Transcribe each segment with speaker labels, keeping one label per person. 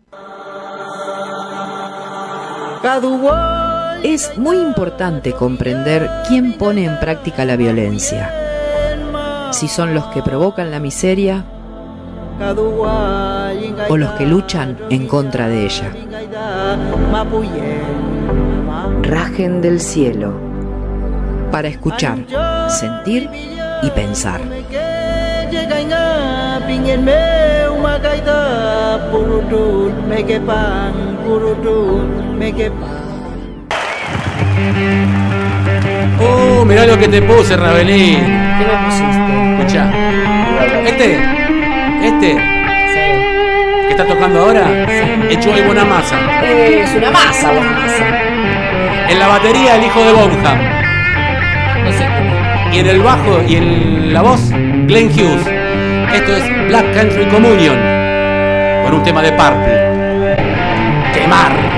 Speaker 1: Es muy importante comprender quién pone en práctica la violencia. Si son los que provocan la miseria o los que luchan en contra de ella. Rajen del cielo. Para escuchar, sentir y pensar.
Speaker 2: Oh, mirá lo que te puse, Rabelín.
Speaker 3: ¿Qué me pusiste?
Speaker 2: Escuchá. Este.
Speaker 3: Sí.
Speaker 2: ¿Que está tocando ahora?
Speaker 3: Sí.
Speaker 2: Hecho de buena masa.
Speaker 3: Es una masa, buena masa.
Speaker 2: En la batería, el hijo de Bonham.
Speaker 3: No sé.
Speaker 2: Y en el bajo y en la voz, Glenn Hughes. Esto es Black Country Communion. Con un tema de Purple. Quemar.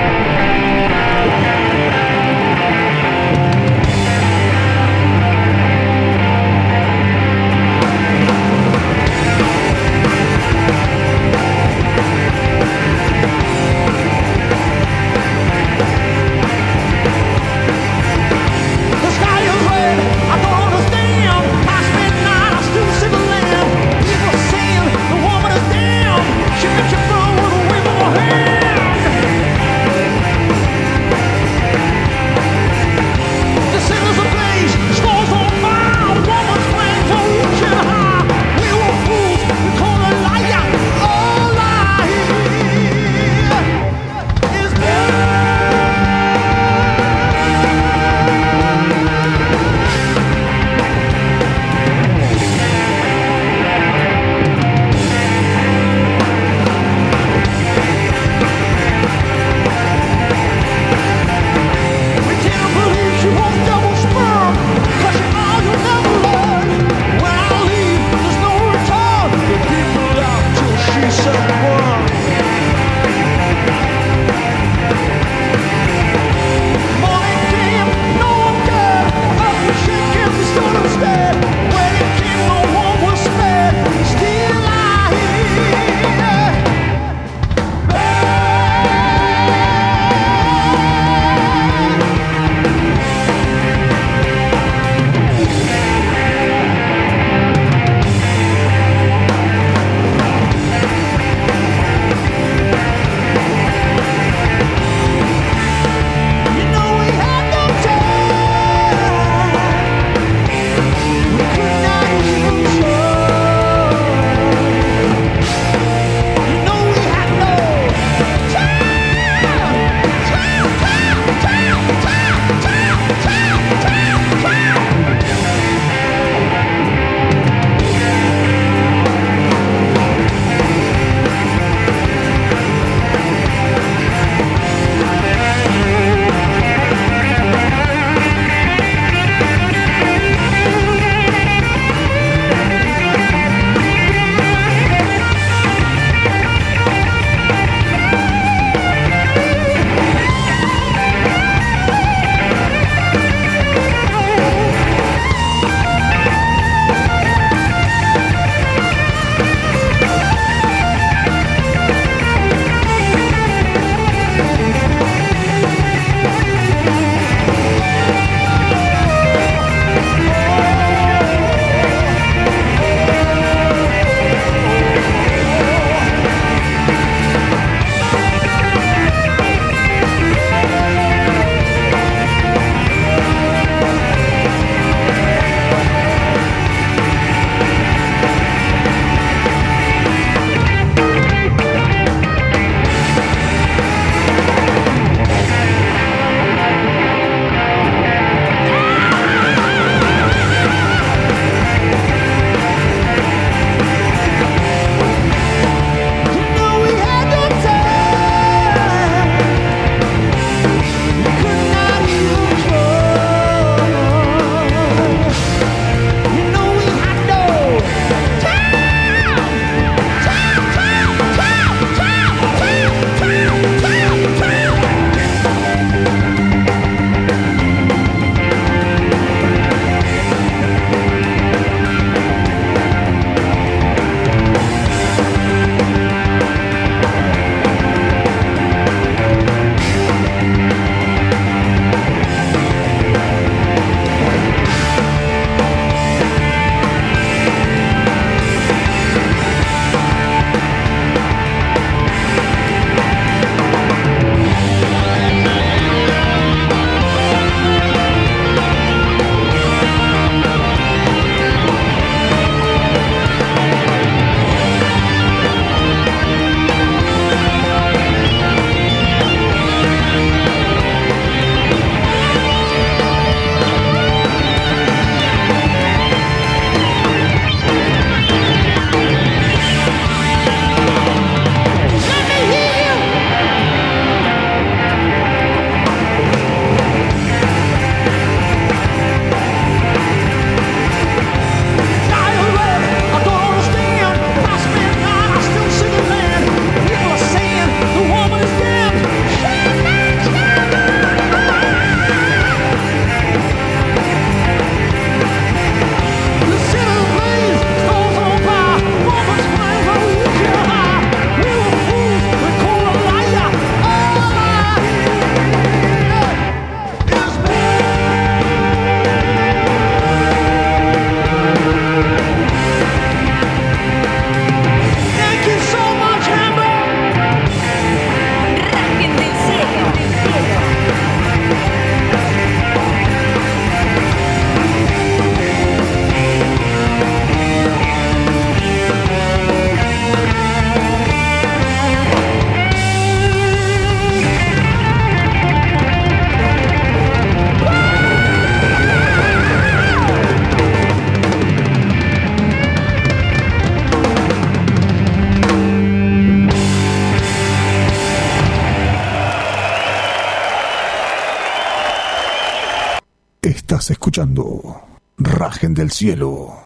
Speaker 4: Estás escuchando Rajen del Cielo.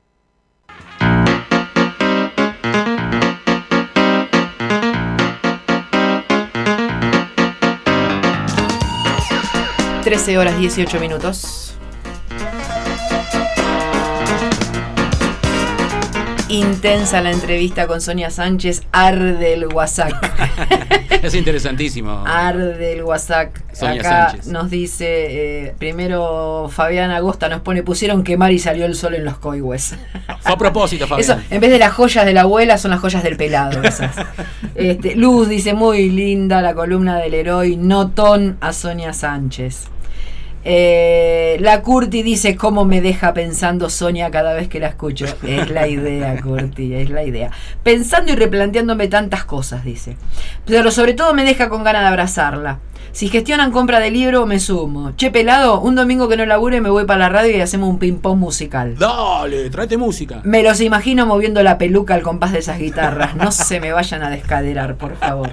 Speaker 1: Horas 18 minutos. Intensa la entrevista con Sonia Sánchez. Arde el WhatsApp.
Speaker 2: Es interesantísimo.
Speaker 1: Arde el WhatsApp.
Speaker 2: Sonia
Speaker 1: Acá
Speaker 2: Sánchez
Speaker 1: nos dice, primero Fabián Agosta nos pone, pusieron quemar y salió el sol en los coihues.
Speaker 2: Fue a propósito, Fabián.
Speaker 1: Eso, en vez de las joyas de la abuela, son las joyas del pelado esas. Luz dice, muy linda la columna del héroe, notón a Sonia Sánchez. La Curti dice, cómo me deja pensando Sonia cada vez que la escucho. Es la idea, Curti, es la idea. Pensando y replanteándome tantas cosas, dice. Pero sobre todo me deja con ganas de abrazarla. Si gestionan compra de libro, me sumo. Che, pelado, un domingo que no labure me voy para la radio y hacemos un ping-pong musical.
Speaker 2: Dale, tráete música.
Speaker 1: Me los imagino moviendo la peluca al compás de esas guitarras. No se me vayan a descaderar, por favor.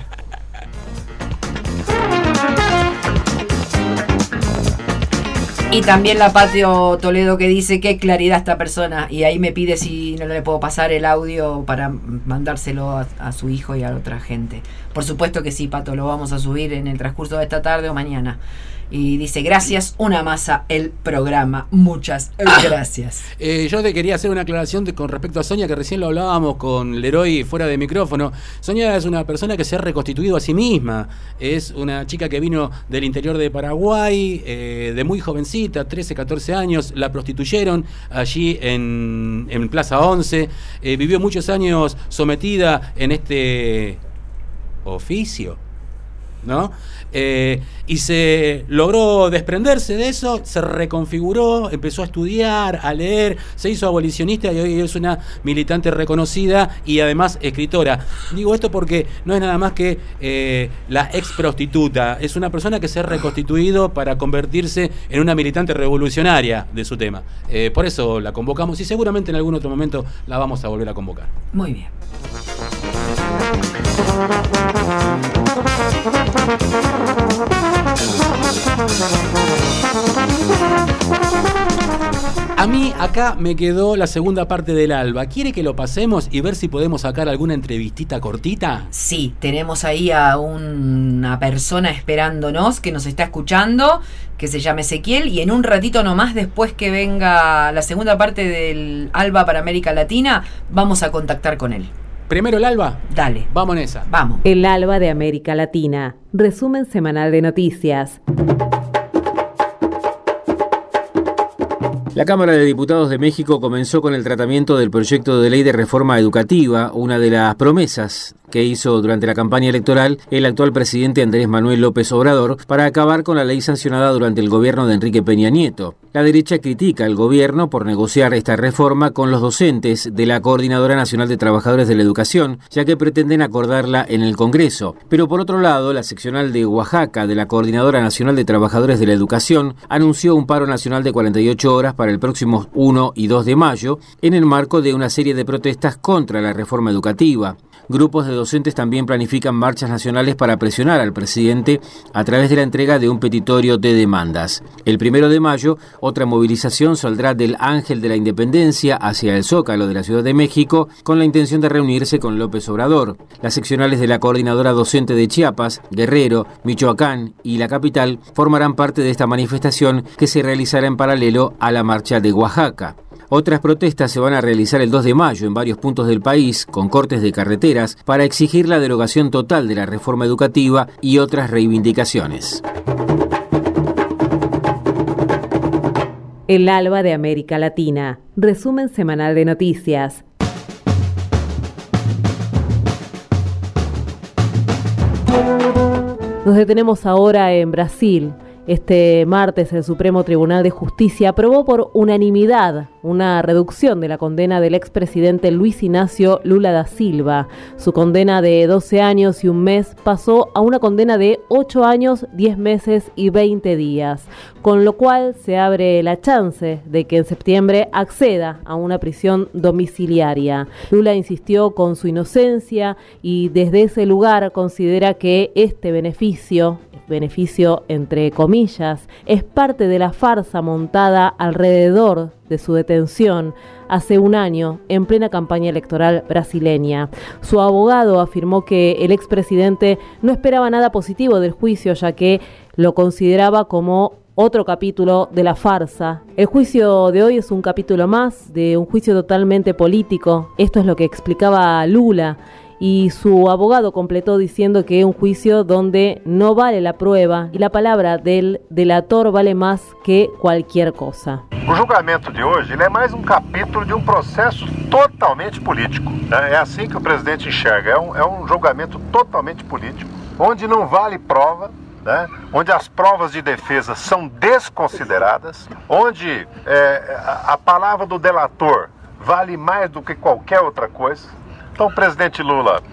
Speaker 1: Y también la Patio Toledo que dice, qué claridad esta persona. Y ahí me pide si no le puedo pasar el audio para mandárselo a su hijo y a otra gente. Por supuesto que sí, Pato, lo vamos a subir en el transcurso de esta tarde o mañana. Y dice, gracias, una masa el programa. Muchas gracias.
Speaker 2: Yo te quería hacer una aclaración con respecto a Sonia, que recién lo hablábamos con Leroy fuera de micrófono. Sonia es una persona que se ha reconstituido a sí misma. Es una chica que vino del interior de Paraguay, de muy jovencita, 13, 14 años. La prostituyeron allí en Plaza 11. Vivió muchos años sometida en este oficio, ¿no? Y se logró desprenderse de eso, se reconfiguró, empezó a estudiar, a leer, se hizo abolicionista y hoy es una militante reconocida y además escritora. Digo esto porque no es nada más que la ex prostituta, es una persona que se ha reconstituido para convertirse en una militante revolucionaria de su tema. Por eso la convocamos y seguramente en algún otro momento la vamos a volver a convocar.
Speaker 1: Muy bien.
Speaker 2: A mí acá me quedó la segunda parte del alba. ¿Quiere que lo pasemos y ver si podemos sacar alguna entrevistita cortita?
Speaker 1: Sí, tenemos ahí a una persona esperándonos que nos está escuchando, que se llama Ezequiel, y en un ratito nomás, después que venga la segunda parte del alba para América Latina, vamos a contactar con él.
Speaker 2: ¿Primero el alba?
Speaker 1: Dale.
Speaker 2: Vamos en esa.
Speaker 1: Vamos.
Speaker 5: El alba de América Latina. Resumen semanal de noticias.
Speaker 6: La Cámara de Diputados de México comenzó con el tratamiento del proyecto de ley de reforma educativa, una de las promesas que hizo durante la campaña electoral el actual presidente Andrés Manuel López Obrador para acabar con la ley sancionada durante el gobierno de Enrique Peña Nieto. La derecha critica al gobierno por negociar esta reforma con los docentes de la Coordinadora Nacional de Trabajadores de la Educación, ya que pretenden acordarla en el Congreso. Pero por otro lado, la seccional de Oaxaca de la Coordinadora Nacional de Trabajadores de la Educación anunció un paro nacional de 48 horas para el próximo 1 y 2 de mayo, en el marco de una serie de protestas contra la reforma educativa. Grupos de docentes también planifican marchas nacionales para presionar al presidente a través de la entrega de un petitorio de demandas. El 1 de mayo, otra movilización saldrá del Ángel de la Independencia hacia el Zócalo de la Ciudad de México con la intención de reunirse con López Obrador. Las seccionales de la Coordinadora Docente de Chiapas, Guerrero, Michoacán y la capital formarán parte de esta manifestación que se realizará en paralelo a la marcha de Oaxaca. Otras protestas se van a realizar el 2 de mayo en varios puntos del país, con cortes de carreteras, para exigir la derogación total de la reforma educativa y otras reivindicaciones.
Speaker 5: El alba de América Latina. Resumen semanal de noticias. Nos detenemos ahora en Brasil. Este martes el Supremo Tribunal de Justicia aprobó por unanimidad una reducción de la condena del expresidente Luis Ignacio Lula da Silva. Su condena de 12 años y un mes pasó a una condena de 8 años, 10 meses y 20 días, con lo cual se abre la chance de que en septiembre acceda a una prisión domiciliaria. Lula insistió con su inocencia y desde ese lugar considera que este beneficio beneficio entre comillas, es parte de la farsa montada alrededor de su detención hace un año en plena campaña electoral brasileña. Su abogado afirmó que el expresidente no esperaba nada positivo del juicio, ya que lo consideraba como otro capítulo de la farsa. El juicio de hoy es un capítulo más de un juicio totalmente político. Esto es lo que explicaba Lula. Y su abogado completó diciendo que es un juicio donde no vale la prueba y la palabra del delator vale más que cualquier cosa.
Speaker 7: O julgamento de hoje ele é mais capítulo de processo totalmente político. É assim que o presidente enxerga. É julgamento totalmente político, onde não vale prova, onde as provas de defesa são desconsideradas, onde a palavra do delator vale mais do que qualquer outra coisa. Então o presidente Lula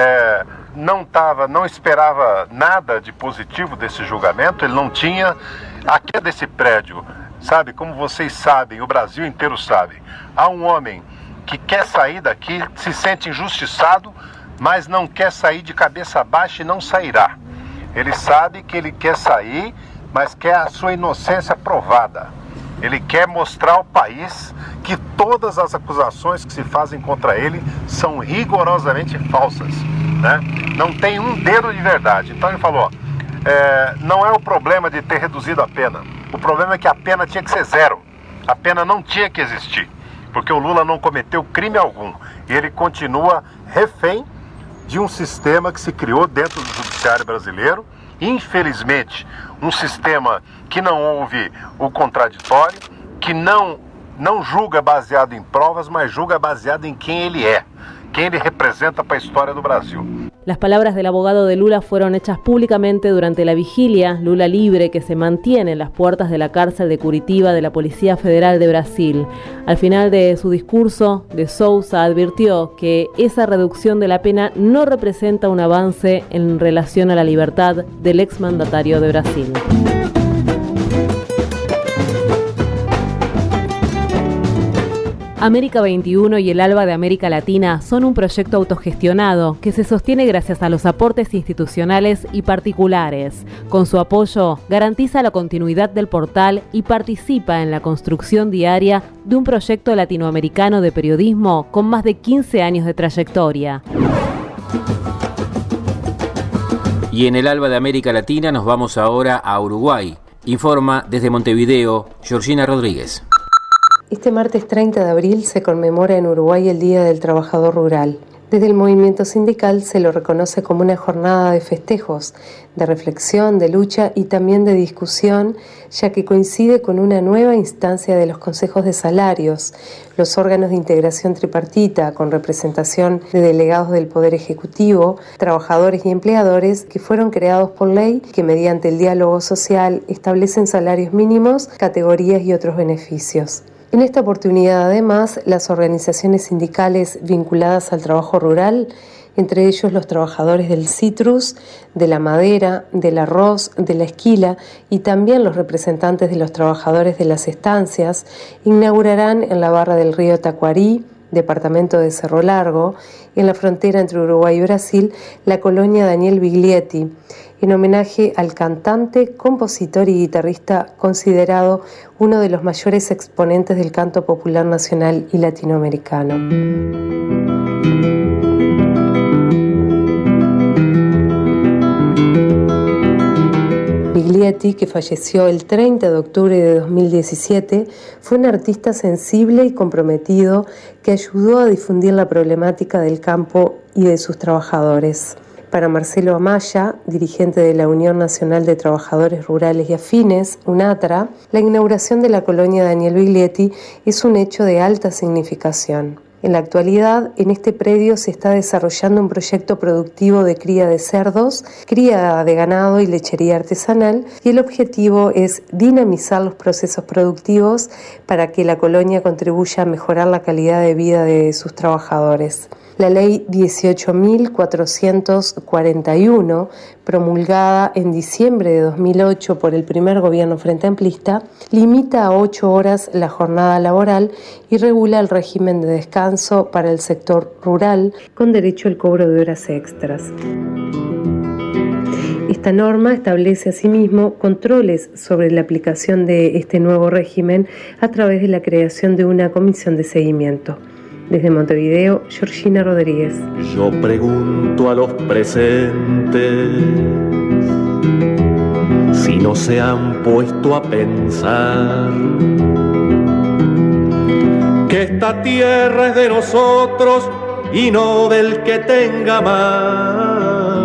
Speaker 7: não esperava nada de positivo desse julgamento, ele não tinha. Aqui desse prédio, sabe, como vocês sabem, o Brasil inteiro sabe, há um homem que quer sair daqui, se sente injustiçado, mas não quer sair de cabeça baixa e não sairá. Ele sabe que ele quer sair, mas quer a sua inocência provada. Ele quer mostrar ao país que todas as acusações que se fazem contra ele são rigorosamente falsas, Não tem um dedo de verdade. Então ele falou, não é o problema de ter reduzido a pena. O problema é que a pena tinha que ser zero. A pena não tinha que existir, porque o Lula não cometeu crime algum. E ele continua refém de um sistema que se criou dentro do judiciário brasileiro. Infelizmente, um sistema que não houve o contraditório, que não julga baseado em provas, mas julga baseado em quem ele é, quem ele representa para a história do Brasil.
Speaker 5: Las palabras del abogado de Lula fueron hechas públicamente durante la vigilia Lula Libre que se mantiene en las puertas de la cárcel de Curitiba de la Policía Federal de Brasil. Al final de su discurso, de Souza advirtió que esa reducción de la pena no representa un avance en relación a la libertad del exmandatario de Brasil. América 21 y el ALBA de América Latina son un proyecto autogestionado que se sostiene gracias a los aportes institucionales y particulares. Con su apoyo, garantiza la continuidad del portal y participa en la construcción diaria de un proyecto latinoamericano de periodismo con más de 15 años de trayectoria.
Speaker 6: Y en el ALBA de América Latina nos vamos ahora a Uruguay. Informa desde Montevideo, Georgina Rodríguez.
Speaker 8: Este martes 30 de abril se conmemora en Uruguay el Día del Trabajador Rural. Desde el movimiento sindical se lo reconoce como una jornada de festejos, de reflexión, de lucha y también de discusión, ya que coincide con una nueva instancia de los consejos de salarios, los órganos de integración tripartita con representación de delegados del Poder Ejecutivo, trabajadores y empleadores que fueron creados por ley que mediante el diálogo social establecen salarios mínimos, categorías y otros beneficios. En esta oportunidad, además, las organizaciones sindicales vinculadas al trabajo rural, entre ellos los trabajadores del citrus, de la madera, del arroz, de la esquila y también los representantes de los trabajadores de las estancias, inaugurarán en la barra del río Tacuarí, departamento de Cerro Largo, en la frontera entre Uruguay y Brasil, la colonia Daniel Biglietti, en homenaje al cantante, compositor y guitarrista considerado uno de los mayores exponentes del canto popular nacional y latinoamericano. Biglietti, que falleció el 30 de octubre de 2017, fue un artista sensible y comprometido que ayudó a difundir la problemática del campo y de sus trabajadores. Para Marcelo Amaya, dirigente de la Unión Nacional de Trabajadores Rurales y Afines, UNATRA, la inauguración de la colonia Daniel Biglietti es un hecho de alta significación. En la actualidad, en este predio se está desarrollando un proyecto productivo de cría de cerdos, cría de ganado y lechería artesanal, y el objetivo es dinamizar los procesos productivos para que la colonia contribuya a mejorar la calidad de vida de sus trabajadores. La ley 18.441, promulgada en diciembre de 2008 por el primer gobierno frente amplista, limita a 8 horas la jornada laboral y regula el régimen de descanso para el sector rural con derecho al cobro de horas extras. Esta norma establece asimismo controles sobre la aplicación de este nuevo régimen a través de la creación de una comisión de seguimiento. Desde Montevideo, Georgina Rodríguez.
Speaker 9: Yo pregunto a los presentes si no se han puesto a pensar que esta tierra es de nosotros y no del que tenga más.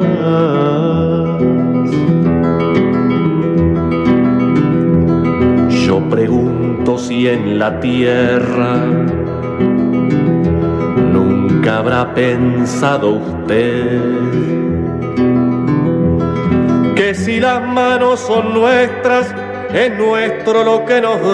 Speaker 9: Yo pregunto si en la tierra nunca habrá pensado usted que si las manos son nuestras, es nuestro lo que nos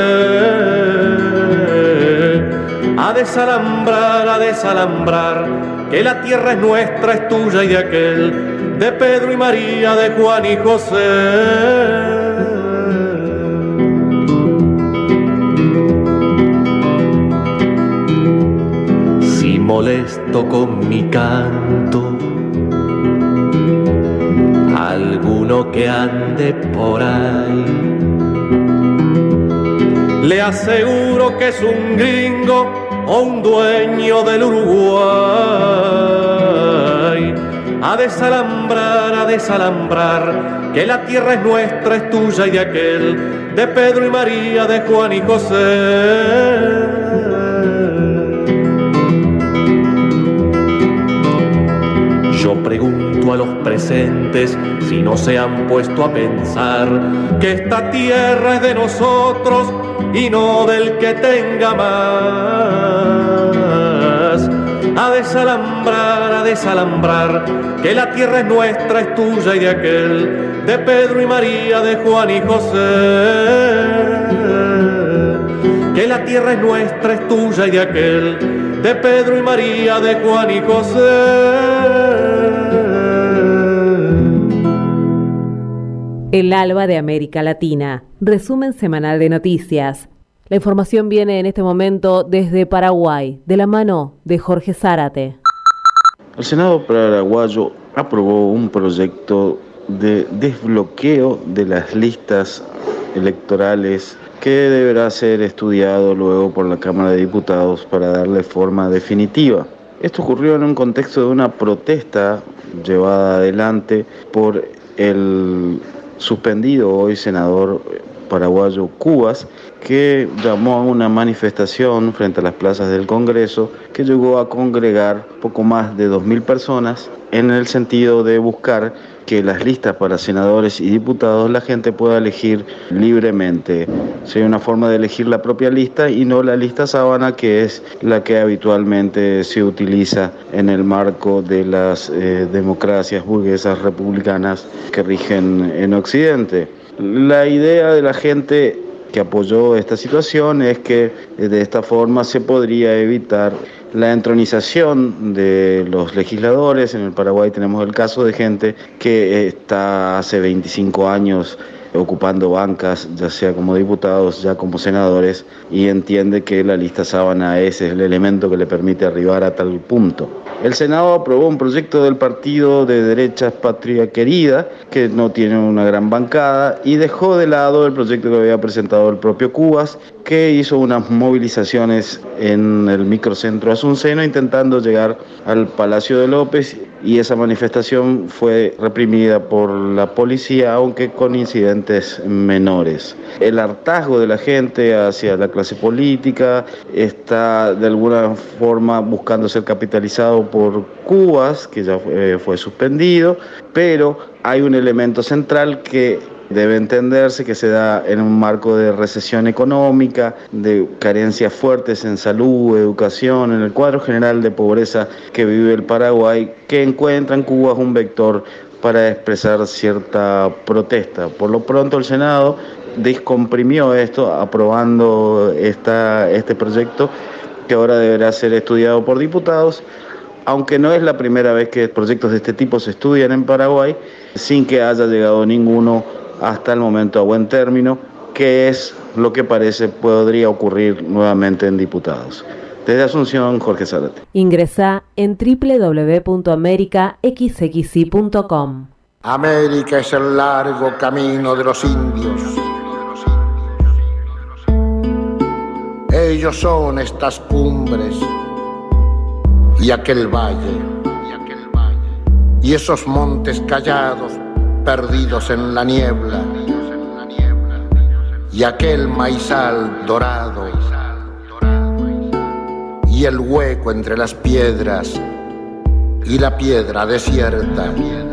Speaker 9: dé. A desalambrar, que la tierra es nuestra, es tuya y de aquel, de Pedro y María, de Juan y José. Molesto con mi canto alguno que ande por ahí, le aseguro que es un gringo o un dueño del Uruguay. A desalambrar, que la tierra es nuestra, es tuya y de aquel, de Pedro y María, de Juan y José. Yo pregunto a los presentes si no se han puesto a pensar que esta tierra es de nosotros y no del que tenga más. A desalambrar, que la tierra es nuestra, es tuya y de aquel, de Pedro y María, de Juan y José. Que la tierra es nuestra, es tuya y de aquel, de Pedro y María, de Juan y José.
Speaker 5: El Alba de América Latina, resumen semanal de noticias. La información viene en este momento desde Paraguay, de la mano de Jorge Zárate.
Speaker 10: El Senado paraguayo aprobó un proyecto de desbloqueo de las listas electorales que deberá ser estudiado luego por la Cámara de Diputados para darle forma definitiva. Esto ocurrió en un contexto de una protesta llevada adelante por el suspendido hoy senador paraguayo Cubas, que llamó a una manifestación frente a las plazas del Congreso que llegó a congregar poco más de 2.000 personas en el sentido de buscar que las listas para senadores y diputados la gente pueda elegir libremente. Sea una forma de elegir la propia lista y no la lista sábana, que es la que habitualmente se utiliza en el marco de las democracias burguesas republicanas que rigen en Occidente. La idea de la gente que apoyó esta situación es que de esta forma se podría evitar la entronización de los legisladores. En el Paraguay tenemos el caso de gente que está hace 25 años ocupando bancas, ya sea como diputados, ya como senadores, y entiende que la lista sábana es el elemento que le permite arribar a tal punto. El Senado aprobó un proyecto del partido de derechas Patria Querida, que no tiene una gran bancada, y dejó de lado el proyecto que había presentado el propio Cubas, que hizo unas movilizaciones en el microcentro asunceno intentando llegar al Palacio de López, y esa manifestación fue reprimida por la policía, aunque con incidentes menores. El hartazgo de la gente hacia la clase política está de alguna forma buscando ser capitalizado por Cubas, que ya fue suspendido, pero hay un elemento central que debe entenderse, que se da en un marco de recesión económica, de carencias fuertes en salud, educación, en el cuadro general de pobreza que vive el Paraguay, que encuentra en Cuba un vector para expresar cierta protesta. Por lo pronto el Senado descomprimió esto, aprobando este proyecto, que ahora deberá ser estudiado por diputados, aunque no es la primera vez que proyectos de este tipo se estudian en Paraguay, sin que haya llegado ninguno hasta el momento a buen término, que es lo que parece podría ocurrir nuevamente en diputados. Desde Asunción, Jorge Zárate.
Speaker 5: Ingresá en www.americaxxi.com.
Speaker 11: América es el largo camino de los indios. Ellos son estas cumbres y aquel valle y esos montes callados perdidos en la niebla y aquel maizal dorado y el hueco entre las piedras y la piedra desierta.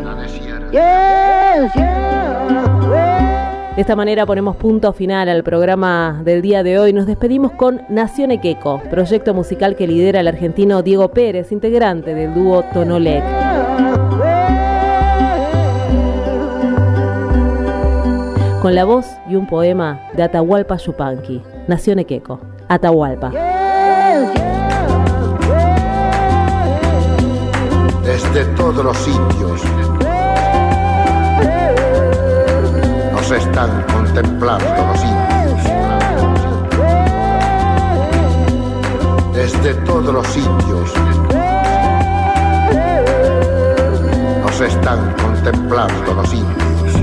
Speaker 5: De esta manera ponemos punto final al programa del día de hoy. Nos despedimos con Nación Equeco, proyecto musical que lidera el argentino Diego Pérez, integrante del dúo Tonolec. Con la voz y un poema de Atahualpa Yupanqui. Nación Equeco, Atahualpa.
Speaker 11: Desde todos los sitios nos están contemplando los indios. Desde todos los sitios nos están contemplando los indios.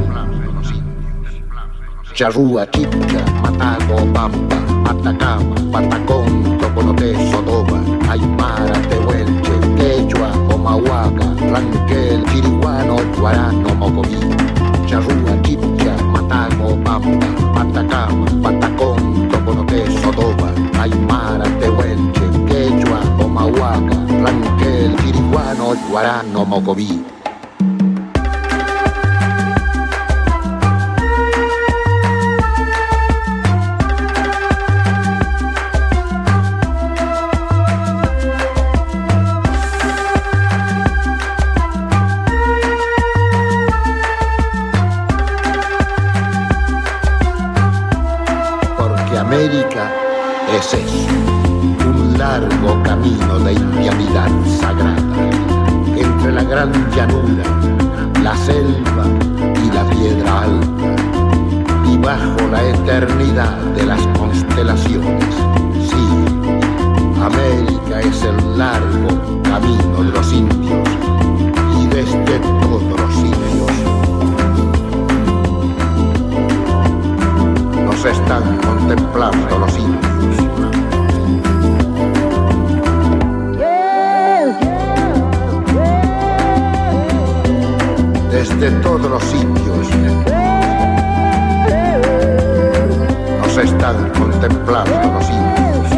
Speaker 11: Charrúa, Chipcha, Matago, Pampa, Atacama, Patacón, Toconoté, Sotoba, Aymara, Tehuelche, Quechua, Omahuaca, Ranquel, Chiriguano, Guarano, Mocoví. Charrúa, Chipcha, Matago, Pampa, Atacama, Patacón, Toconoté, Sotoba, Aymara, Tehuelche, Quechua, Omahuaca, Ranquel, Chiriguano, Guarano, Mocoví. América es eso, un largo camino de indianidad sagrada, entre la gran llanura, la selva y la piedra alta, y bajo la eternidad de las constelaciones. Sí, América es el largo camino de los indios, y desde todos los sitios nos están contemplando los indios. Desde todos los sitios nos están contemplando los indios.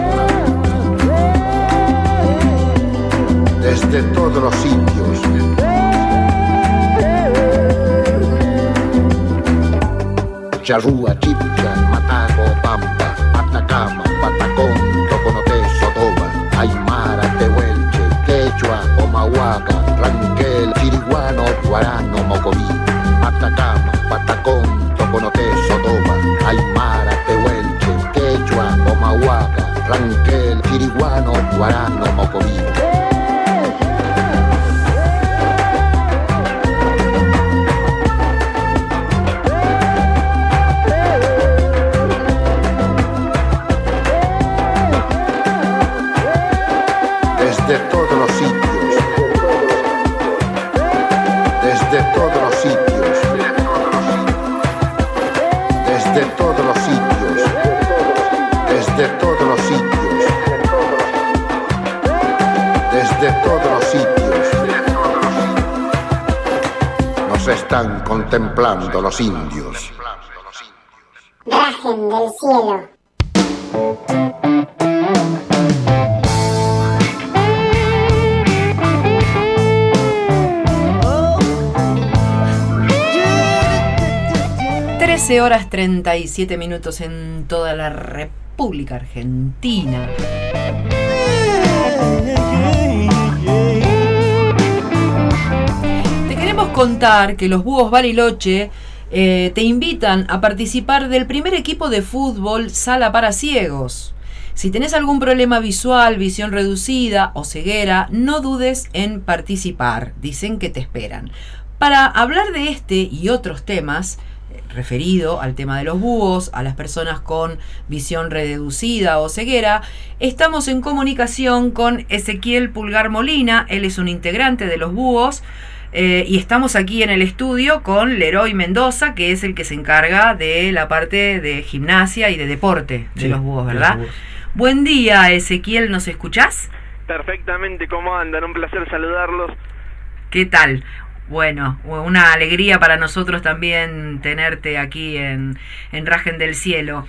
Speaker 11: Desde todos los sitios Charrúa, Chipcha, Matago, Pampa, Atacama, Patacón, Toconoté, Sotoba, Aymara, Tehuelche, Quechua, Omahuaca, Ranquel, Chiriguano, Guarano, Mocoví. Atacama, Patacón, Toconoté, Sotoba, Aymara, Tehuelche, Quechua, Omahuaca, Ranquel, Chiriguano, Guarano, Mocoví. Desde todos los sitios, desde todos los sitios, desde todos los sitios, desde todos los sitios, desde todos los sitios, nos están contemplando los indios.
Speaker 12: Rajen del cielo.
Speaker 1: 13 horas 37 minutos en toda la República Argentina. Te queremos contar que los Búhos Bariloche te invitan a participar del primer equipo de fútbol sala para ciegos. Si tenés algún problema visual, visión reducida o ceguera, no dudes en participar. Dicen que te esperan. Para hablar de este y otros temas, referido al tema de los búhos, a las personas con visión reducida o ceguera, estamos en comunicación con Ezequiel Pulgar Molina. Él es un integrante de los búhos. Y estamos aquí en el estudio con Leroy Mendoza, que es el que se encarga de la parte de gimnasia y de deporte de los búhos, ¿verdad? Buen día, Ezequiel, ¿nos escuchás?
Speaker 12: Perfectamente, ¿cómo andan? Un placer saludarlos.
Speaker 1: ¿Qué tal? Bueno, una alegría para nosotros también tenerte aquí en Rajen del Cielo.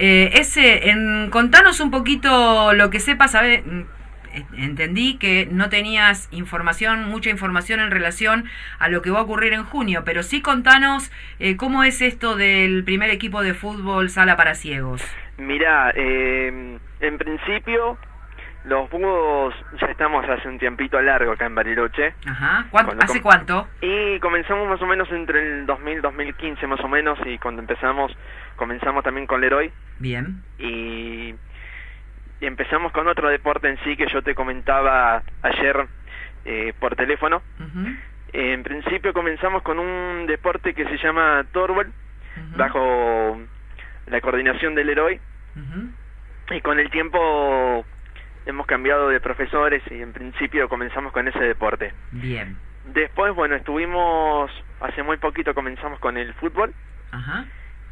Speaker 1: Contanos un poquito lo que sepas. Entendí que no tenías mucha información en relación a lo que va a ocurrir en junio, pero sí contanos cómo es esto del primer equipo de fútbol sala para ciegos.
Speaker 12: Mirá, en principio los búhos ya estamos hace un tiempito largo acá en Bariloche.
Speaker 1: Ajá. ¿Hace cuánto?
Speaker 12: Y comenzamos más o menos entre el 2015 más o menos, y cuando comenzamos también con Leroy.
Speaker 1: Bien.
Speaker 12: Y empezamos con otro deporte en sí que yo te comentaba ayer por teléfono.
Speaker 1: Uh-huh.
Speaker 12: En principio comenzamos con un deporte que se llama Torbol, bajo la coordinación del Leroy.
Speaker 1: Uh-huh.
Speaker 12: Y con el tiempo hemos cambiado de profesores y en principio comenzamos con ese deporte.
Speaker 1: Bien.
Speaker 12: Después, bueno, hace muy poquito comenzamos con el fútbol.
Speaker 1: Ajá.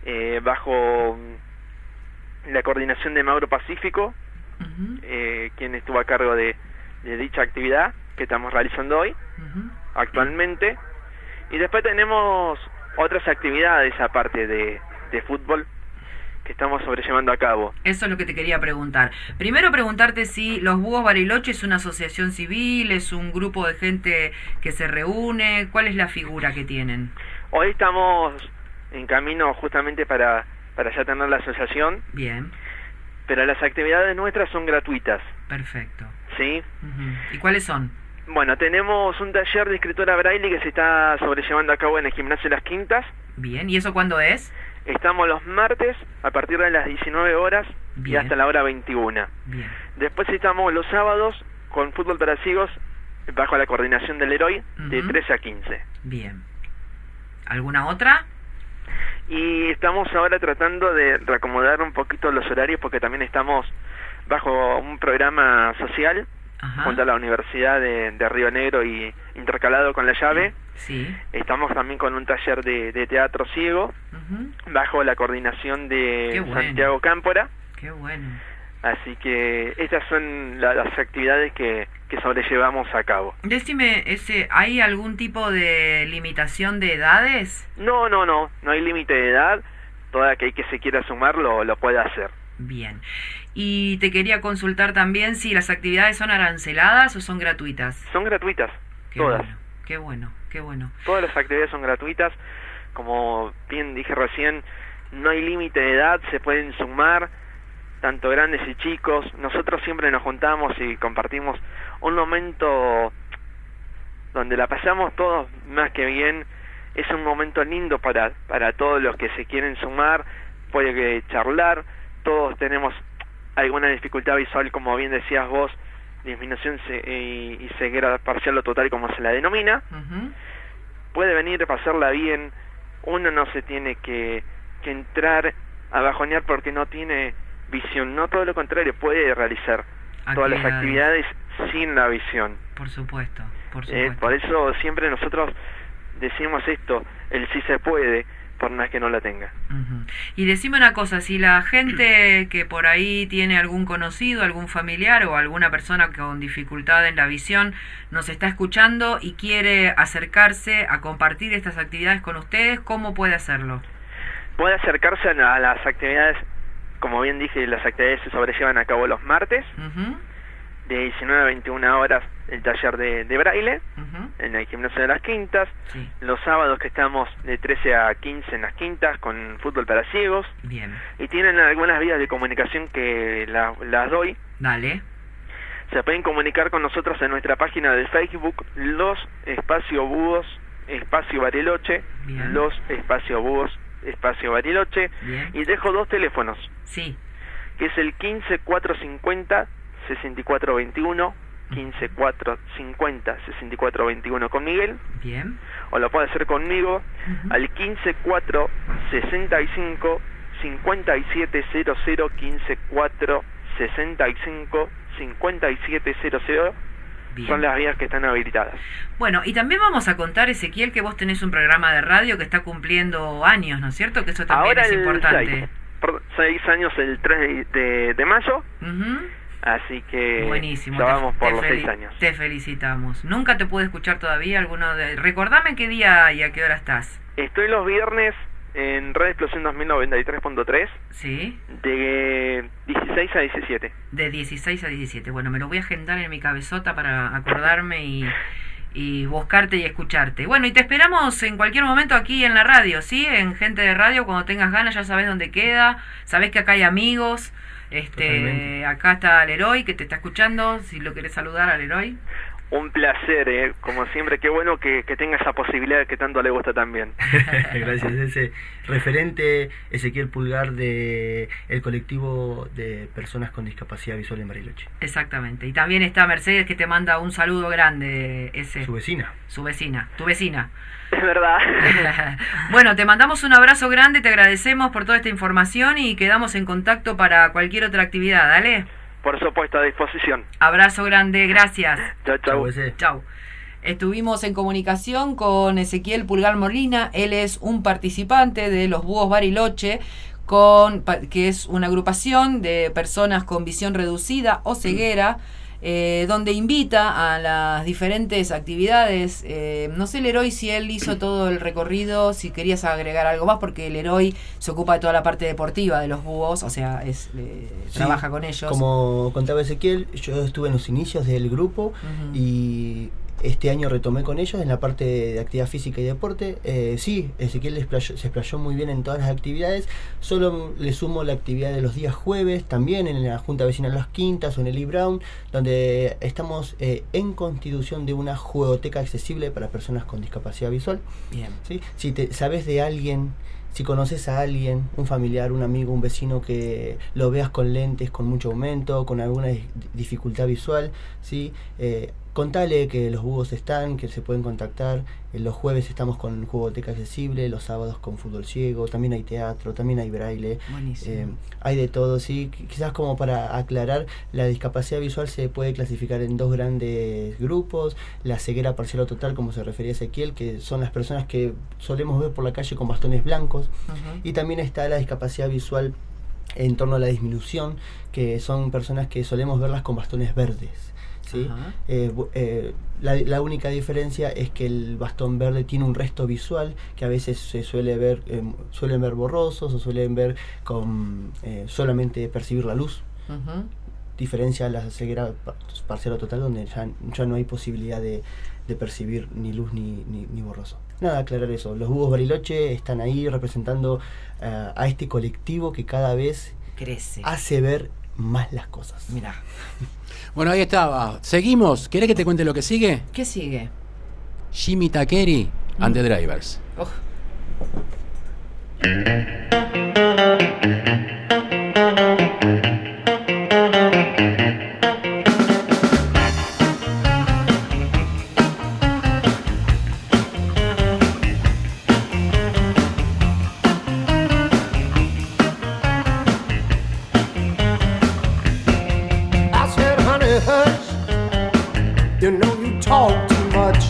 Speaker 12: Bajo la coordinación de Mauro Pacífico,
Speaker 1: uh-huh.
Speaker 12: Quien estuvo a cargo de dicha actividad que estamos realizando hoy,
Speaker 1: uh-huh.
Speaker 12: actualmente. Y después tenemos otras actividades aparte de fútbol que estamos sobrellevando a cabo.
Speaker 1: Eso es lo que te quería preguntar. Primero preguntarte si los Búhos Bariloche es una asociación civil, es un grupo de gente que se reúne, ¿cuál es la figura que tienen?
Speaker 12: Hoy estamos en camino justamente para ya tener la asociación.
Speaker 1: Bien.
Speaker 12: Pero las actividades nuestras son gratuitas.
Speaker 1: Perfecto.
Speaker 12: ¿Sí?
Speaker 1: Uh-huh. ¿Y cuáles son?
Speaker 12: Bueno, tenemos un taller de escritura braille que se está sobrellevando a cabo en el Gimnasio Las Quintas.
Speaker 1: Bien, ¿y eso cuándo es?
Speaker 12: Estamos los martes a partir de las 19 horas.
Speaker 1: Bien.
Speaker 12: Y hasta la hora 21.
Speaker 1: Bien.
Speaker 12: Después estamos los sábados con fútbol para ciegos bajo la coordinación del Leroy,
Speaker 1: uh-huh.
Speaker 12: de 13 a 15.
Speaker 1: Bien. ¿Alguna otra?
Speaker 12: Y estamos ahora tratando de reacomodar un poquito los horarios porque también estamos bajo un programa social.
Speaker 1: Ajá.
Speaker 12: Junto a la Universidad de Río Negro y intercalado con La Llave.
Speaker 1: Sí.
Speaker 12: Estamos también con un taller de teatro ciego,
Speaker 1: uh-huh.
Speaker 12: bajo la coordinación de
Speaker 1: Qué bueno.
Speaker 12: Santiago Cámpora.
Speaker 1: Qué bueno.
Speaker 12: Así que estas son las actividades que sobrellevamos a cabo.
Speaker 1: Decime, ¿hay algún tipo de limitación de edades?
Speaker 12: No hay límite de edad. Todo aquel que se quiera sumar lo puede hacer.
Speaker 1: Bien. Y te quería consultar también si las actividades son aranceladas o son gratuitas.
Speaker 12: Son gratuitas,
Speaker 1: Qué
Speaker 12: todas.
Speaker 1: Bueno, qué bueno, qué bueno.
Speaker 12: Todas las actividades son gratuitas. Como bien dije recién, no hay límite de edad, se pueden sumar, tanto grandes y chicos. Nosotros siempre nos juntamos y compartimos un momento donde la pasamos todos más que bien. Es un momento lindo para todos los que se quieren sumar, puede charlar. Todos tenemos alguna dificultad visual, como bien decías vos, disminución y ceguera parcial o total, como se la denomina.
Speaker 1: Uh-huh.
Speaker 12: Puede venir a pasarla bien. Uno no se tiene que entrar a bajonear porque no tiene visión, no, todo lo contrario, puede realizar todas las actividades sin la visión.
Speaker 1: Por supuesto, por supuesto.
Speaker 12: Por eso siempre nosotros decimos esto, el sí se puede, por más que no la tenga.
Speaker 1: Uh-huh. Y decime una cosa, si la gente que por ahí tiene algún conocido, algún familiar o alguna persona con dificultad en la visión nos está escuchando y quiere acercarse a compartir estas actividades con ustedes, ¿cómo puede hacerlo?
Speaker 12: Puede acercarse a las actividades, como bien dije, las actividades se sobrellevan a cabo los martes,
Speaker 1: uh-huh.
Speaker 12: de 19 a 21 horas el taller de braille,
Speaker 1: uh-huh.
Speaker 12: en el Gimnasio de Las Quintas.
Speaker 1: Sí.
Speaker 12: Los sábados que estamos de 13 a 15 en Las Quintas con fútbol para ciegos.
Speaker 1: Bien.
Speaker 12: Y tienen algunas vías de comunicación que las doy.
Speaker 1: Dale.
Speaker 12: Se pueden comunicar con nosotros en nuestra página de Facebook, Los Espacio Búhos, Espacio Bariloche.
Speaker 1: Bien.
Speaker 12: Los Espacio Búhos, Espacio Bariloche.
Speaker 1: Bien.
Speaker 12: Y dejo dos teléfonos.
Speaker 1: Sí.
Speaker 12: Que es el 15450 6421, 15450 con Miguel.
Speaker 1: Bien.
Speaker 12: O lo puede hacer conmigo, uh-huh. al 15465 5700, 15465 5700.
Speaker 1: Bien.
Speaker 12: Son las vías que están habilitadas.
Speaker 1: Bueno, y también vamos a contar, Ezequiel, que vos tenés un programa de radio que está cumpliendo años, ¿no es cierto? Que eso también
Speaker 12: Ahora
Speaker 1: es importante.
Speaker 12: 6 años el 3 de mayo.
Speaker 1: Ujú.
Speaker 12: Así que
Speaker 1: Buenísimo.
Speaker 12: ya vamos por los
Speaker 1: fel-
Speaker 12: 6 años.
Speaker 1: Te felicitamos. Nunca te pude escuchar todavía alguno de... Recordame qué día y a qué hora estás.
Speaker 12: Estoy los viernes en Radio Explosión 2093.3.
Speaker 1: Sí.
Speaker 12: De 16 a 17.
Speaker 1: De 16 a 17. Bueno, me lo voy a agendar en mi cabezota para acordarme y buscarte y escucharte. Bueno, y te esperamos en cualquier momento aquí en la radio, ¿sí? En Gente de Radio, cuando tengas ganas ya sabes dónde queda, sabés que acá hay amigos.
Speaker 13: Totalmente.
Speaker 1: Acá está Leroy que te está escuchando, si lo querés saludar a Leroy.
Speaker 12: Un placer, como siempre. Qué bueno que tenga esa posibilidad que tanto le gusta también.
Speaker 13: Gracias. Ese referente Ezequiel Pulgar de el colectivo de personas con discapacidad visual en Bariloche.
Speaker 1: Exactamente. Y también está Mercedes que te manda un saludo grande.
Speaker 13: Su vecina.
Speaker 1: Su vecina, tu vecina.
Speaker 12: Es verdad.
Speaker 1: Bueno, te mandamos un abrazo grande, te agradecemos por toda esta información y quedamos en contacto para cualquier otra actividad, ¿dale?
Speaker 12: Por supuesto, a disposición.
Speaker 1: Abrazo grande, gracias.
Speaker 12: Chau, chau.
Speaker 1: Chau. Estuvimos en comunicación con Ezequiel Pulgar Molina, él es un participante de los Búhos Bariloche, que es una agrupación de personas con visión reducida o ceguera, donde invita a las diferentes actividades. No sé, Leroy, si él hizo todo el recorrido, si querías agregar algo más, porque Leroy se ocupa de toda la parte deportiva de los búhos, o sea, trabaja con ellos.
Speaker 13: Como contaba Ezequiel, yo estuve en los inicios del grupo y este año retomé con ellos en la parte de actividad física y deporte. Sí, Ezequiel se explayó muy bien en todas las actividades. Solo le sumo la actividad de los días jueves, también en la Junta Vecinal Las Quintas o en el E. Brown, donde estamos en constitución de una juegoteca accesible para personas con discapacidad visual.
Speaker 1: Bien.
Speaker 13: ¿Sí? Si sabes de alguien, si conoces a alguien, un familiar, un amigo, un vecino que lo veas con lentes, con mucho aumento, con alguna dificultad visual, ¿sí? Contale que los búhos están, que se pueden contactar. Los jueves estamos con jugoteca accesible, los sábados con fútbol ciego, también hay teatro, también hay braille. Hay de todo, sí. Quizás como para aclarar, la discapacidad visual se puede clasificar en dos grandes grupos: la ceguera parcial o total, como se refería Ezequiel, que son las personas que solemos ver por la calle con bastones blancos, y también está la discapacidad visual en torno a la disminución, que son personas que solemos verlas con bastones verdes. ¿Sí? La única diferencia es que el bastón verde tiene un resto visual que a veces se suelen ver borrosos o suelen ver con solamente percibir la luz. Diferencia a la ceguera parcial o total, donde ya no hay posibilidad de percibir ni luz ni borroso. Nada, aclarar eso. Los Búhos Bariloche están ahí representando a este colectivo que cada vez
Speaker 1: crece,
Speaker 13: hace ver más las cosas.
Speaker 1: Mirá.
Speaker 2: Bueno, ahí estaba. Seguimos. ¿Querés que te cuente lo que sigue?
Speaker 1: ¿Qué sigue?
Speaker 2: Jimmy Takeri and the Drivers.
Speaker 14: You know you talk too much.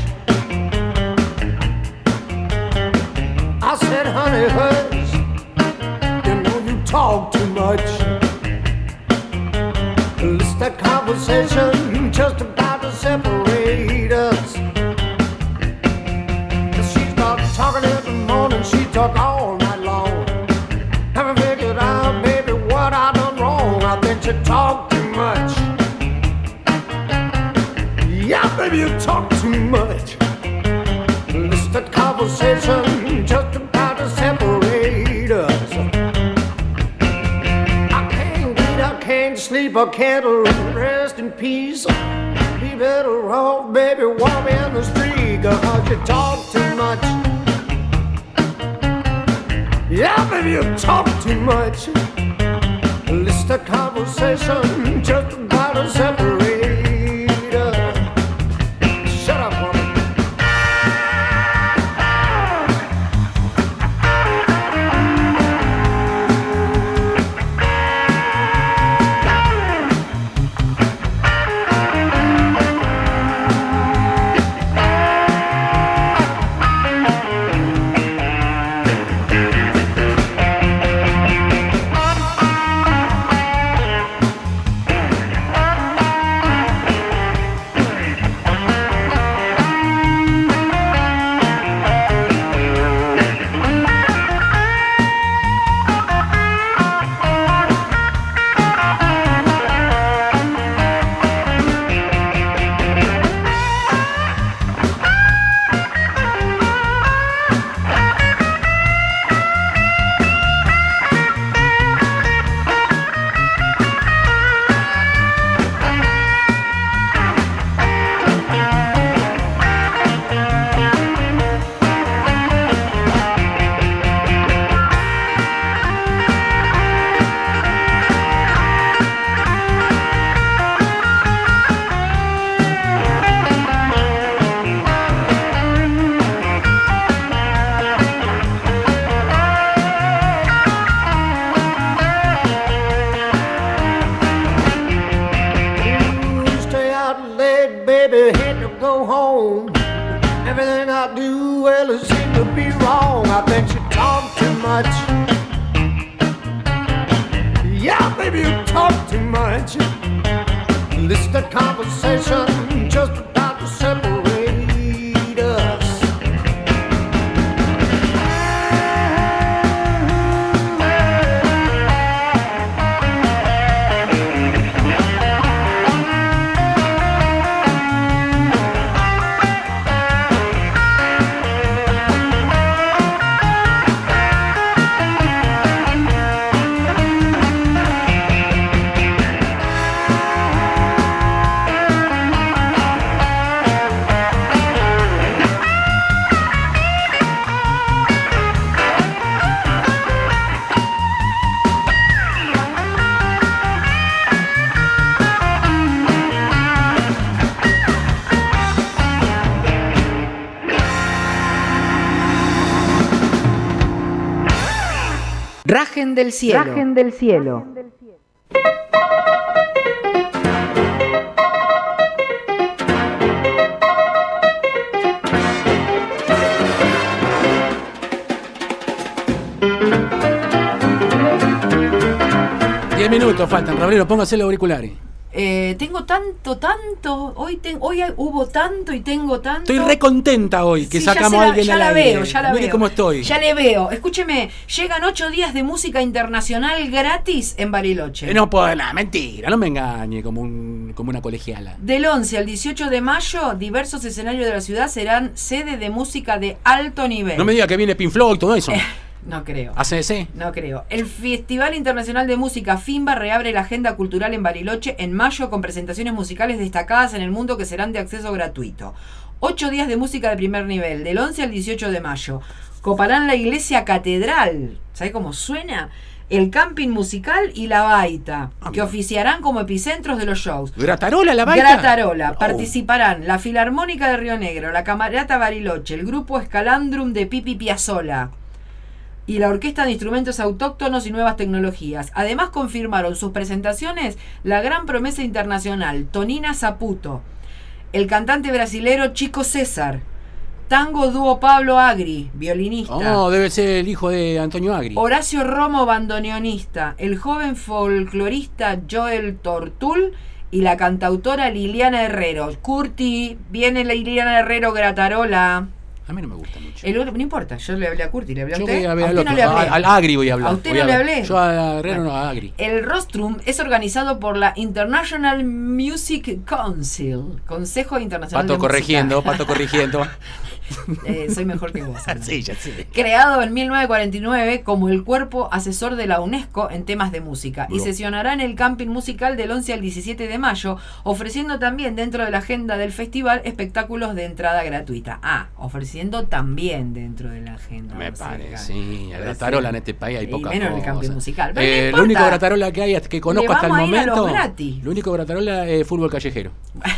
Speaker 14: I said, honey, hush. You know you talk too much. It's that conversation just about to separate us. She started talking in the morning, she talk all night long. Haven't figured out, baby, what I done wrong. I think she talk too much. Yeah, baby, you talk too much. It's that conversation just about to separate us. I can't eat, I can't sleep, I can't rest in peace. Be better off, baby, walk me in the street, 'cause you talk too much. Yeah, baby, you talk too much. It's that conversation just about to separate. well as seem to be wrong. I think she talk too much. Yeah, baby, you talk too much. This is the conversation just about to separate us.
Speaker 1: Rajen del cielo.
Speaker 5: Rajen del cielo.
Speaker 2: Diez minutos faltan, Rabrero, póngase los auriculares.
Speaker 1: Tengo tanto, hoy hubo tanto y tengo tanto.
Speaker 2: Estoy recontenta hoy que
Speaker 1: Sí,
Speaker 2: sacamos a alguien
Speaker 1: ya
Speaker 2: al
Speaker 1: la
Speaker 2: aire.
Speaker 1: veo, ya la
Speaker 2: Mire
Speaker 1: veo.
Speaker 2: cómo estoy.
Speaker 1: Ya le veo. Escúcheme, llegan 8 días de música internacional gratis en Bariloche.
Speaker 2: No puedo, nada, mentira, no me engañe como una colegiala.
Speaker 1: Del 11 al 18 de mayo, diversos escenarios de la ciudad serán sede de música de alto nivel.
Speaker 2: No me diga que viene Pink Floyd y todo eso.
Speaker 1: No creo.
Speaker 2: ¿ACDC?
Speaker 1: No creo. El Festival Internacional de Música FIMBA reabre la agenda cultural en Bariloche en mayo con presentaciones musicales destacadas en el mundo que serán de acceso gratuito. 8 días de música de primer nivel, del 11 al 18 de mayo. Coparán la iglesia catedral, ¿sabes cómo suena? El camping musical y la baita, que oficiarán como epicentros de los shows.
Speaker 2: ¿Gratarola la baita?
Speaker 1: Gratarola. Participarán la Filarmónica de Río Negro, la Camerata Bariloche, el grupo Escalandrum de Pipi Piazzolla y la Orquesta de Instrumentos Autóctonos y Nuevas Tecnologías. Además confirmaron sus presentaciones la gran promesa internacional, Tonina Saputo, el cantante brasilero Chico César, tango dúo Pablo Agri, violinista.
Speaker 2: Oh, debe ser el hijo de Antonio Agri.
Speaker 1: Horacio Romo, bandoneonista, el joven folclorista Joel Tortul y la cantautora Liliana Herrero. Curti, viene la Liliana Herrero, Gratarola.
Speaker 2: A mí no me gusta mucho.
Speaker 1: No importa, yo le hablé a Curti, le hablé a
Speaker 2: Yo
Speaker 1: usted.
Speaker 2: voy a ver
Speaker 1: ¿A
Speaker 2: al
Speaker 1: usted no
Speaker 2: otro,
Speaker 1: le hablé?
Speaker 2: al Agri voy a hablar.
Speaker 1: ¿A usted no le hablé?
Speaker 2: Yo a Herrero no, a Agri.
Speaker 1: El Rostrum es organizado por la International Music Council, Consejo Internacional de Música.
Speaker 2: Pato corrigiendo.
Speaker 1: Soy mejor que vos.
Speaker 2: Sí, ya sé.
Speaker 1: Creado en 1949 como el cuerpo asesor de la UNESCO en temas de música y sesionará en el camping musical del 11 al 17 de mayo, ofreciendo también dentro de la agenda del festival espectáculos de entrada gratuita. Ofreciendo también dentro de la agenda.
Speaker 2: Me parece, sí. A Gratarola en este país hay pocas
Speaker 1: menos
Speaker 2: cosas.
Speaker 1: el camping musical. Pero no
Speaker 2: lo único
Speaker 1: importa.
Speaker 2: Gratarola que hay, que conozco hasta el
Speaker 1: vamos a ir a
Speaker 2: momento.
Speaker 1: los gratis.
Speaker 2: Lo único Gratarola es fútbol callejero.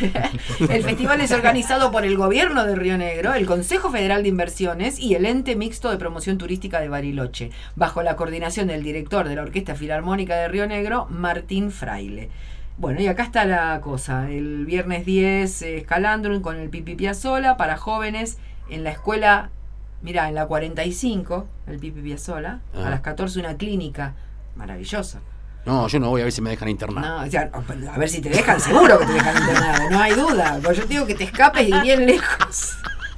Speaker 1: El festival es organizado por el gobierno de Río Negro, el Consejo Federal de Inversiones y el Ente Mixto de Promoción Turística de Bariloche, bajo la coordinación del director de la Orquesta Filarmónica de Río Negro, Martín Fraile. Bueno, y acá está la cosa. El viernes 10, Escalandrum con el Pipi Piazzolla para jóvenes en la escuela, mirá, en la 45, el Pipi Piazzolla. A las 14 una clínica maravillosa.
Speaker 2: No, yo no voy a ver si me dejan internar.
Speaker 1: No, o sea, a ver si te dejan, seguro que te dejan internado, no hay duda. Porque yo te digo que te escapes y bien lejos.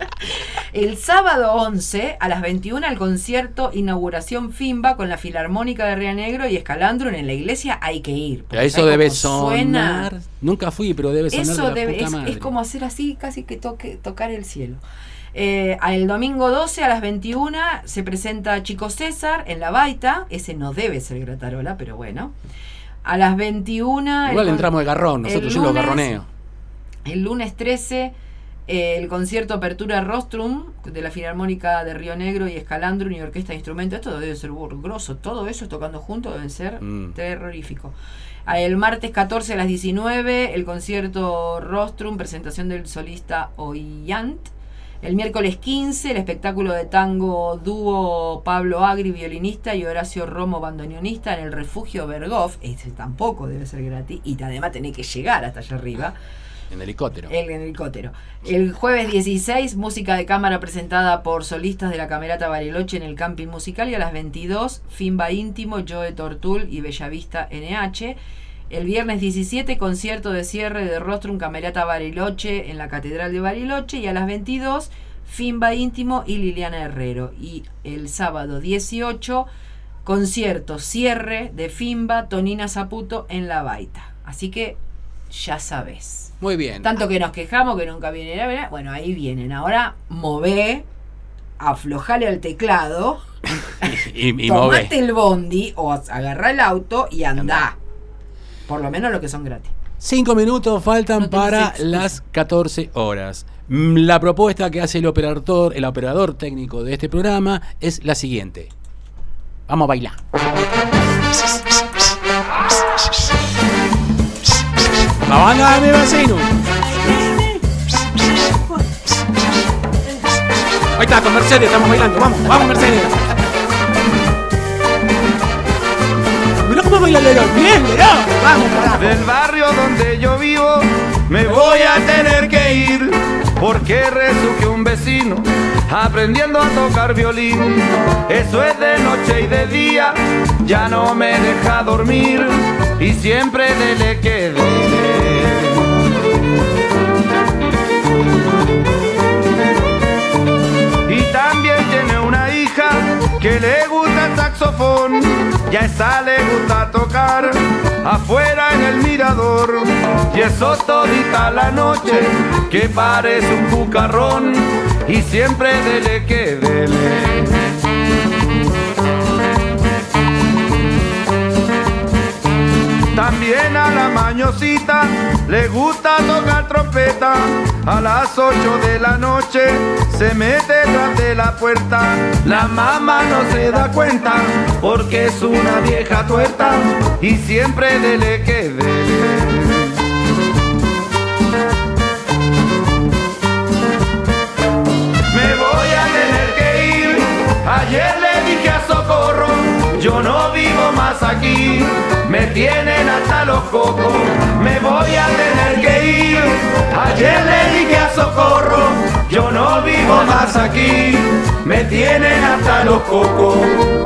Speaker 1: El sábado 11 a las 21 el concierto inauguración FIMBA con la Filarmónica de Río Negro y Escalandrum en la iglesia. Hay que ir.
Speaker 2: Eso debe sonar. Nunca fui, pero debe sonar.
Speaker 1: Eso
Speaker 2: de la puta madre.
Speaker 1: Es como hacer así, casi que tocar el cielo. El domingo 12 a las 21 se presenta Chico César en la baita. Ese no debe ser Gratarola, pero bueno. A las 21
Speaker 2: igual entramos de garrón, nosotros yo lo garroneo.
Speaker 1: El lunes 13 el concierto Apertura Rostrum de la Filarmónica de Río Negro y Escalandrum y Orquesta de Instrumentos. Esto debe ser grosso. Todo eso tocando juntos debe ser terrorífico. El martes 14 a las 19 el concierto Rostrum, presentación del solista Oyant. El miércoles 15 el espectáculo de tango dúo Pablo Agri, violinista, y Horacio Romo, bandoneonista, en el Refugio Berghoff. Ese tampoco debe ser gratis y además tenés que llegar hasta allá arriba.
Speaker 2: En helicóptero.
Speaker 1: El helicóptero. El jueves 16, música de cámara presentada por solistas de la Camerata Bariloche en el Camping Musical, y a las 22, Fimba Íntimo, Joe Tortul y Bellavista NH. El viernes 17, concierto de cierre de Rostrum Camerata Bariloche en la Catedral de Bariloche, y a las 22, Fimba Íntimo y Liliana Herrero. Y el sábado 18, concierto cierre de Fimba, Tonina Saputo en La Baita. Así que ya sabes.
Speaker 2: Muy bien.
Speaker 1: Tanto que nos quejamos que nunca vienen. Bueno, ahí vienen. Ahora mové, aflojale al teclado,
Speaker 2: y
Speaker 1: tomate
Speaker 2: mové.
Speaker 1: el bondi o agarrá el auto y andá. Por lo menos lo que son gratis.
Speaker 2: 5 minutos faltan para las 14 horas. La propuesta que hace el operador técnico de este programa es la siguiente. Vamos a bailar. La banda de mi vecino. Ahí está, con Mercedes estamos bailando. Vamos Mercedes. Mirá cómo baila Leroy. Bien, Leroy. Vamos, carajo.
Speaker 15: Del barrio donde yo vivo me voy a tener que ir, porque resulta un vecino aprendiendo a tocar violín. Eso es de noche y de día, ya no me deja dormir, y siempre dele que dele. Y también tiene una hija que le gusta el saxofón, y a esa le gusta tocar afuera en el mirador, y eso todita la noche que parece un cucarrón, y siempre dele que dele. También a la mañosita le gusta tocar trompeta, a las 8 de la noche se mete tras de la puerta. La mamá no se da cuenta porque es una vieja tuerta, y siempre dele que dele. Me voy a tener que ir, ayer le dije a Socorro, yo no vivo más aquí, me tienen hasta los cocos. Me voy a tener que ir, ayer le dije a Socorro, yo no vivo más aquí, me tienen hasta los cocos.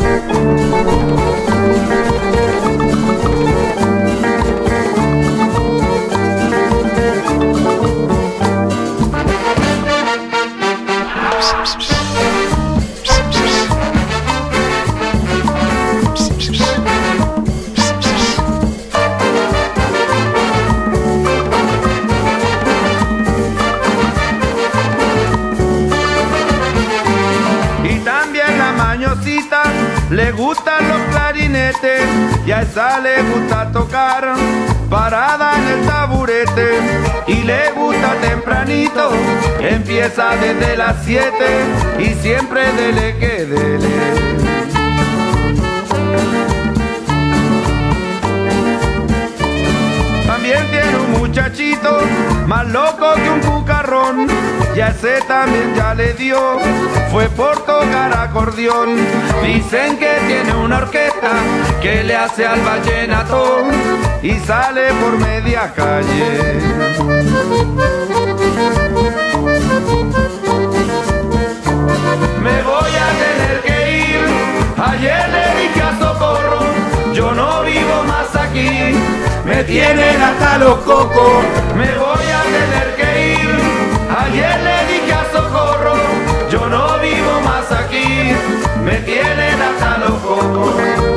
Speaker 15: Le gustan los clarinetes y a esa le gusta tocar parada en el taburete, y le gusta tempranito, empieza desde las 7 y siempre dele que dele. También tiene un muchachito más loco que un cucarrón, y a ese también ya le dio, fue por tocar acordeón. Dicen que tiene una orquesta que le hace al vallenato y sale por media calle. Me voy a tener que ir, ayer le dije a Socorro, yo no vivo más aquí, me tienen hasta los cocos. Me voy a tener que ir, ayer le dije a Socorro, yo no vivo más aquí, me tienen hasta los cocos.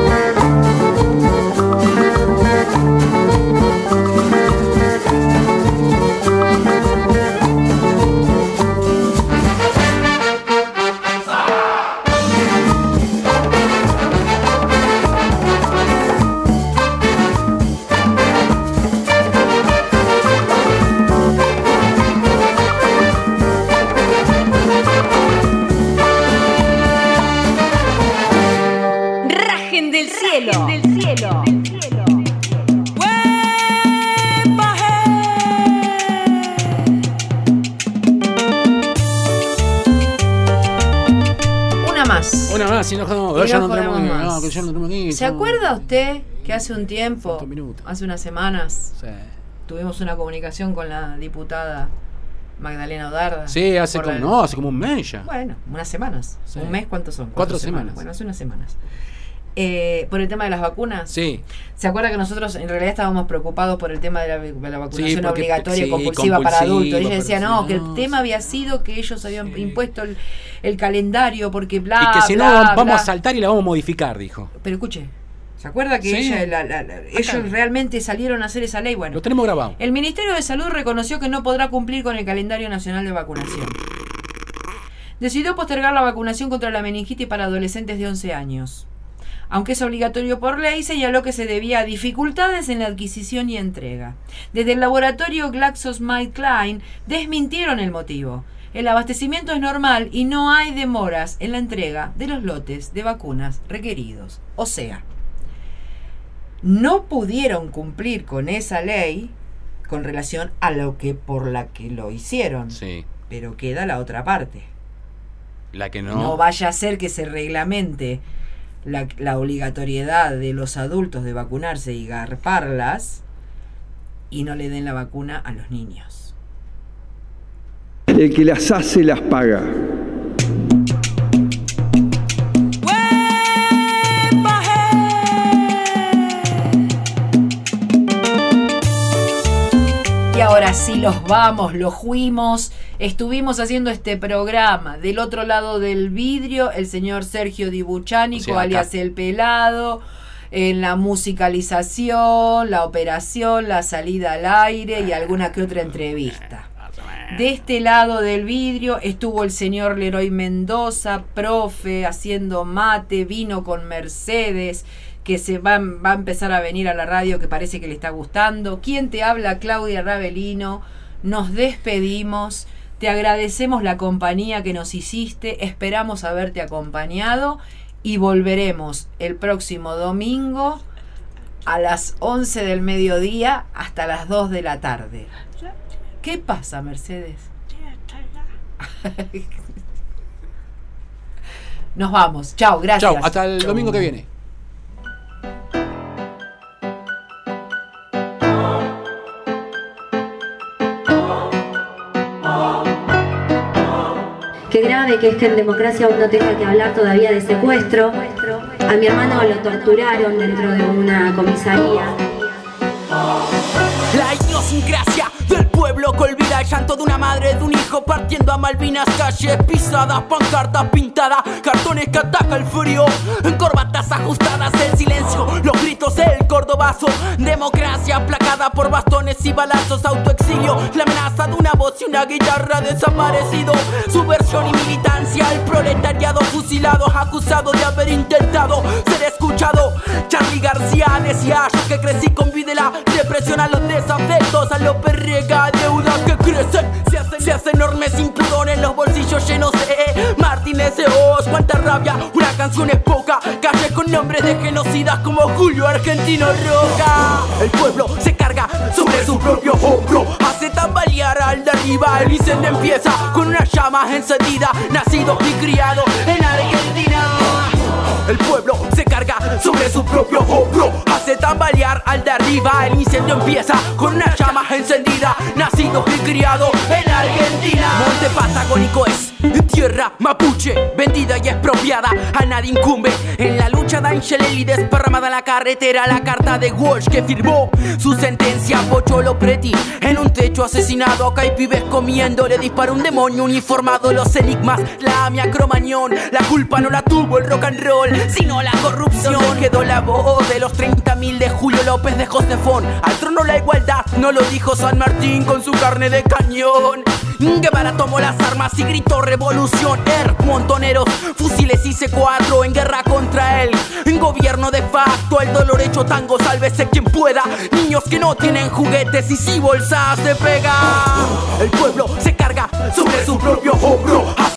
Speaker 2: Una más, si no jodemos. Ya no tenemos
Speaker 1: ¿Se acuerda usted que hace un tiempo, hace unas semanas, tuvimos una comunicación con la diputada Magdalena Odarda.
Speaker 2: Sí, hace como un mes ya.
Speaker 1: Bueno, unas semanas.
Speaker 2: Sí.
Speaker 1: ¿Un mes cuántos son?
Speaker 2: 4 semanas.
Speaker 1: Bueno, hace unas semanas. Por el tema de las vacunas.
Speaker 2: Sí.
Speaker 1: ¿Se acuerda que nosotros en realidad estábamos preocupados por el tema de la vacunación obligatoria y compulsiva
Speaker 2: compulsiva
Speaker 1: para adultos? Ella decía,
Speaker 2: no,
Speaker 1: que el tema había sido que ellos habían impuesto el calendario porque bla,
Speaker 2: y que si
Speaker 1: bla,
Speaker 2: no,
Speaker 1: bla,
Speaker 2: vamos a saltar y la vamos a modificar, dijo.
Speaker 1: Pero escuche, ¿se acuerda que
Speaker 2: Sí.
Speaker 1: ellos realmente salieron a hacer esa ley? Bueno,
Speaker 2: lo tenemos grabado.
Speaker 1: El Ministerio de Salud reconoció que no podrá cumplir con el calendario nacional de vacunación. Decidió postergar la vacunación contra la meningitis para adolescentes de 11 años. Aunque es obligatorio por ley, señaló que se debía a dificultades en la adquisición y entrega. Desde el laboratorio GlaxoSmithKline desmintieron el motivo. El abastecimiento es normal y no hay demoras en la entrega de los lotes de vacunas requeridos. O sea, no pudieron cumplir con esa ley con relación a lo que por la que lo hicieron.
Speaker 2: Sí.
Speaker 1: Pero queda la otra parte.
Speaker 2: La que no.
Speaker 1: No vaya a ser que se reglamente la obligatoriedad de los adultos de vacunarse y garparlas y no le den la vacuna a los niños.
Speaker 16: El que las hace las paga.
Speaker 1: Y ahora sí los vamos, los fuimos. Estuvimos haciendo este programa. Del otro lado del vidrio, el señor Sergio Di Buccianico, alias El Pelado, en la musicalización, la operación, la salida al aire y alguna que otra entrevista. De este lado del vidrio estuvo el señor Leroy Mendoza, profe, haciendo mate, vino con Mercedes, que se va a empezar a venir a la radio, que parece que le está gustando. ¿Quién te habla? Claudia Ravelino. Nos despedimos. Te agradecemos la compañía que nos hiciste. Esperamos haberte acompañado y volveremos el próximo domingo a las 11 del mediodía hasta las 2 de la tarde. ¿Qué pasa, Mercedes? Nos vamos. Chao, gracias.
Speaker 2: Chao, hasta el domingo que viene.
Speaker 17: Qué grave que en democracia uno tenga que hablar todavía de secuestro. A mi hermano lo torturaron dentro de una comisaría.
Speaker 18: La idiosincrasia del pueblo que olvida el llanto de una madre, de un hijo partiendo a Malvinas, calles pisadas, pancartas pintadas, cartones que ataca el frío, en corbatas ajustadas, el silencio, los gritos, el cordobazo, democracia aplacada por bastones y balazos, autoexilio, la amenaza de una voz y una guitarra desaparecido, subversión y militancia, el proletariado fusilado, acusado de haber intentado ser escuchado. Charly García decía: yo que crecí con Videla, represión a los desafectos, a los perrega, deudas que crecen, se hacen enormes impudones, los bolsillos llenos de Martínez de Oz. Cuánta rabia, una canción es poca, calles con nombres de genocidas como Julio Argentino Roca. El pueblo se carga sobre su propio hombro, hace tambalear al de arriba, el incendio empieza con una llama encendida, nacido y criado en Argentina. El pueblo se carga sobre su propio hombro, hace tambalear al de arriba, el incendio empieza con una llama encendida, nacido y criado en Argentina. Monte Patagónico es tierra mapuche, vendida y expropiada, a nadie incumbe. En la lucha de Angelelli desparramada en la carretera, la carta de Walsh que firmó su sentencia. Pocholo Preti en un techo asesinado, acá hay pibes comiendo, le dispara un demonio uniformado. Los enigmas, la Amia Cromañón, la culpa no la tuvo el rock and roll, sino la corrupción. ¿Dónde quedó la voz de los 30.000 de Julio López de Josefón? Al trono la igualdad, no lo dijo San Martín con su carne de cañón. Guevara tomó las armas y gritó revolución. Montoneros, fusiles y C4 en guerra contra él. En gobierno de facto, el dolor hecho tango, sálvese quien pueda. Niños que no tienen juguetes y si bolsas de pega. El pueblo se carga sobre su propio hombro.